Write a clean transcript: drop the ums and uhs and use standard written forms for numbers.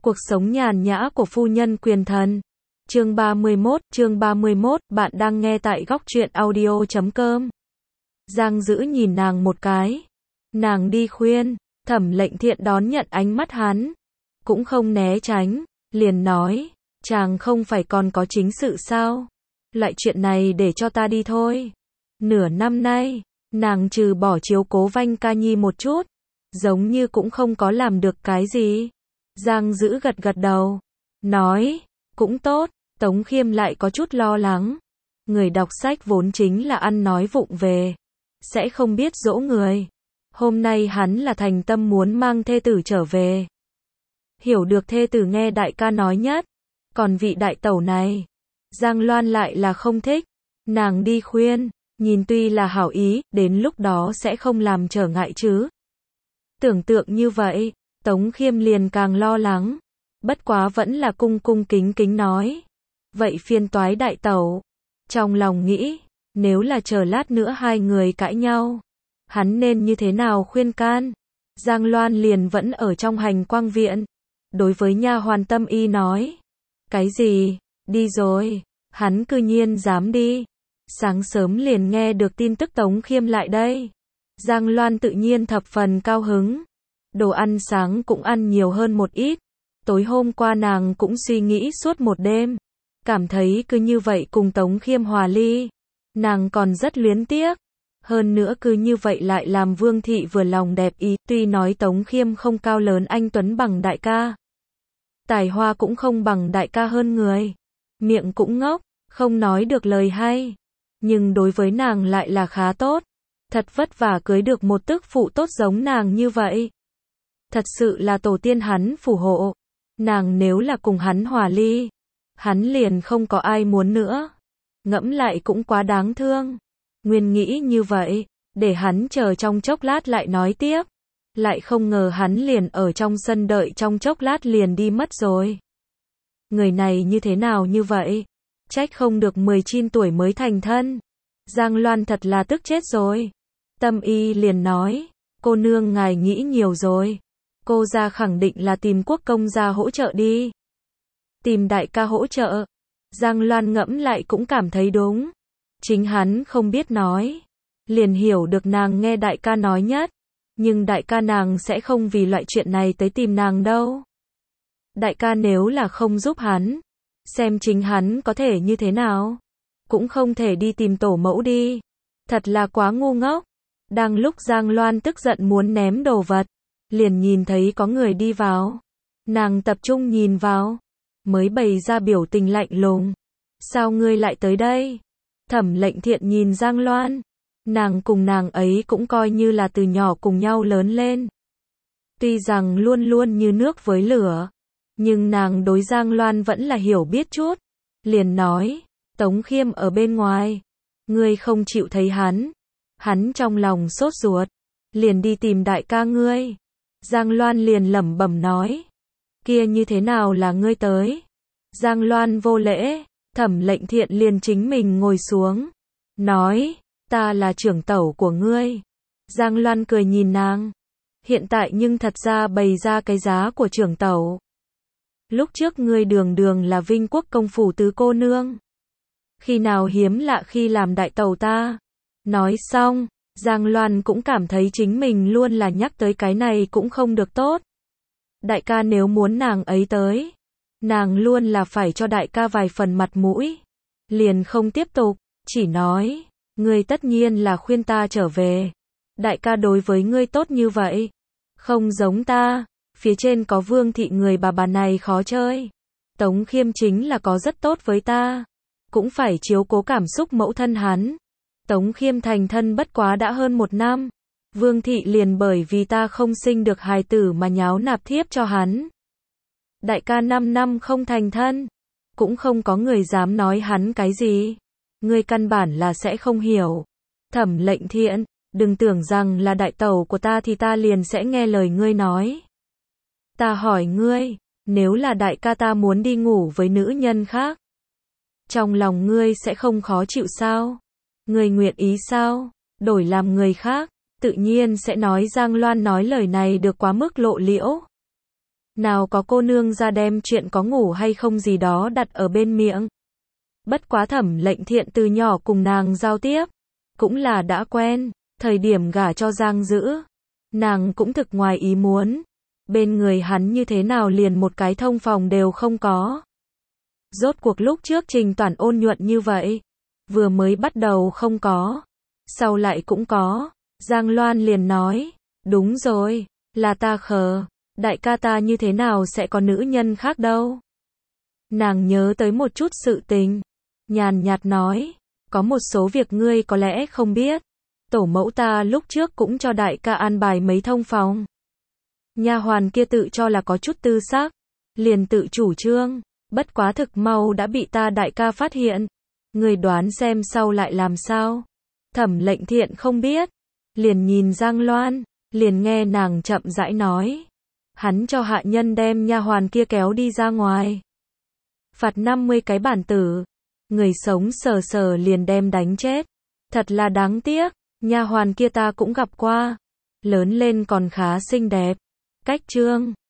Cuộc sống nhàn nhã của phu nhân quyền thần. Chương 31, bạn đang nghe tại góc truyện audio.com. Giang Dữ nhìn nàng một cái. Nàng đi khuyên, Thẩm Lệnh Thiện đón nhận ánh mắt hắn, cũng không né tránh, liền nói, chàng không phải còn có chính sự sao? Loại chuyện này để cho ta đi thôi. Nửa năm nay, nàng trừ bỏ chiếu cố Vanh Ca Nhi một chút, giống như cũng không có làm được cái gì. Giang Dữ gật gật đầu, nói, cũng tốt. Tống Khiêm lại có chút lo lắng. Người đọc sách vốn chính là ăn nói vụng về, sẽ không biết dỗ người. Hôm nay hắn là thành tâm muốn mang thê tử trở về. Hiểu được thê tử nghe đại ca nói nhất. Còn vị đại tẩu này, Giang Loan lại là không thích. Nàng đi khuyên, nhìn tuy là hảo ý, đến lúc đó sẽ không làm trở ngại chứ. Tưởng tượng như vậy, Tống Khiêm liền càng lo lắng. Bất quá vẫn là cung kính kính nói. Vậy phiền toái đại tẩu. Trong lòng nghĩ, nếu là chờ lát nữa hai người cãi nhau, hắn nên như thế nào khuyên can. Giang Loan liền vẫn ở trong hành quang viện. Đối với nha hoàn Tâm Y nói. Cái gì? Đi rồi. Hắn cư nhiên dám đi. Sáng sớm liền nghe được tin tức Tống Khiêm lại đây. Giang Loan tự nhiên thập phần cao hứng. Đồ ăn sáng cũng ăn nhiều hơn một ít. Tối hôm qua nàng cũng suy nghĩ suốt một đêm. Cảm thấy cứ như vậy cùng Tống Khiêm hòa ly. Nàng còn rất luyến tiếc. Hơn nữa cứ như vậy lại làm Vương Thị vừa lòng đẹp ý. Tuy nói Tống Khiêm không cao lớn anh tuấn bằng đại ca. Tài hoa cũng không bằng đại ca hơn người. Miệng cũng ngốc, không nói được lời hay. Nhưng đối với nàng lại là khá tốt. Thật vất vả cưới được một tức phụ tốt giống nàng như vậy. Thật sự là tổ tiên hắn phù hộ. Nàng nếu là cùng hắn hòa ly, hắn liền không có ai muốn nữa. Ngẫm lại cũng quá đáng thương. Nguyên nghĩ như vậy, để hắn chờ trong chốc lát lại nói tiếp. Lại không ngờ hắn liền ở trong sân đợi trong chốc lát liền đi mất rồi. Người này như thế nào như vậy? Trách không được 19 tuổi mới thành thân. Giang Loan thật là tức chết rồi. Tâm Y liền nói, cô nương ngài nghĩ nhiều rồi. Cô ra khẳng định là tìm Quốc công gia hỗ trợ đi. Tìm đại ca hỗ trợ. Giang Loan ngẫm lại cũng cảm thấy đúng. Chính hắn không biết nói. Liền hiểu được nàng nghe đại ca nói nhất. Nhưng đại ca nàng sẽ không vì loại chuyện này tới tìm nàng đâu. Đại ca nếu là không giúp hắn, xem chính hắn có thể như thế nào. Cũng không thể đi tìm tổ mẫu đi. Thật là quá ngu ngốc. Đang lúc Giang Loan tức giận muốn ném đồ vật, liền nhìn thấy có người đi vào. Nàng tập trung nhìn vào, mới bày ra biểu tình lạnh lùng. Sao ngươi lại tới đây? Thẩm Lệnh Thiện nhìn Giang Loan. Nàng cùng nàng ấy cũng coi như là từ nhỏ cùng nhau lớn lên. Tuy rằng luôn luôn như nước với lửa, nhưng nàng đối Giang Loan vẫn là hiểu biết chút. Liền nói, Tống Khiêm ở bên ngoài. Ngươi không chịu thấy hắn. Hắn trong lòng sốt ruột. Liền đi tìm đại ca ngươi. Giang Loan liền lẩm bẩm nói. Kia như thế nào là ngươi tới? Giang Loan vô lễ. Thẩm Lệnh Thiện liền chính mình ngồi xuống. Nói, ta là trưởng tẩu của ngươi. Giang Loan cười nhìn nàng. Hiện tại nhưng thật ra bày ra cái giá của trưởng tẩu. Lúc trước ngươi đường đường là Vinh Quốc công phủ tứ cô nương. Khi nào hiếm lạ khi làm đại tẩu ta. Nói xong, Giang Loan cũng cảm thấy chính mình luôn là nhắc tới cái này cũng không được tốt. Đại ca nếu muốn nàng ấy tới, nàng luôn là phải cho đại ca vài phần mặt mũi. Liền không tiếp tục, chỉ nói, ngươi tất nhiên là khuyên ta trở về. Đại ca đối với ngươi tốt như vậy, không giống ta, phía trên có Vương Thị người bà này khó chơi. Tống Khiêm chính là có rất tốt với ta, cũng phải chiếu cố cảm xúc mẫu thân hắn. Tống Khiêm thành thân bất quá đã hơn 1 năm. Vương Thị liền bởi vì ta không sinh được hài tử mà nháo nạp thiếp cho hắn. Đại ca 5 năm không thành thân, cũng không có người dám nói hắn cái gì. Ngươi căn bản là sẽ không hiểu. Thẩm Lệnh Thiện, đừng tưởng rằng là đại tẩu của ta thì ta liền sẽ nghe lời ngươi nói. Ta hỏi ngươi, nếu là đại ca ta muốn đi ngủ với nữ nhân khác, trong lòng ngươi sẽ không khó chịu sao? Ngươi nguyện ý sao? Đổi làm người khác, tự nhiên sẽ nói. Giang Loan nói lời này được quá mức lộ liễu. Nào có cô nương ra đem chuyện có ngủ hay không gì đó đặt ở bên miệng. Bất quá Thẩm Lệnh Thiện từ nhỏ cùng nàng giao tiếp, cũng là đã quen, thời điểm gả cho Giang Dữ, nàng cũng thực ngoài ý muốn. Bên người hắn như thế nào liền một cái thông phòng đều không có. Rốt cuộc lúc trước Trình Toản ôn nhuận như vậy, vừa mới bắt đầu không có, sau lại cũng có. Giang Loan liền nói, đúng rồi, là ta khờ, đại ca ta như thế nào sẽ có nữ nhân khác đâu. Nàng nhớ tới một chút sự tình, nhàn nhạt nói, có một số việc ngươi có lẽ không biết, tổ mẫu ta lúc trước cũng cho đại ca an bài mấy thông phòng. Nha hoàn kia tự cho là có chút tư sắc, liền tự chủ trương, bất quá thực mau đã bị ta đại ca phát hiện. Người đoán xem sau lại làm sao? Thẩm Lệnh Thiện không biết, liền nhìn Giang Loan, liền nghe nàng chậm rãi nói, hắn cho hạ nhân đem nha hoàn kia kéo đi ra ngoài, phạt 50 cái bản tử, người sống sờ sờ liền đem đánh chết. Thật là đáng tiếc, nha hoàn kia ta cũng gặp qua, lớn lên còn khá xinh đẹp. Cách trương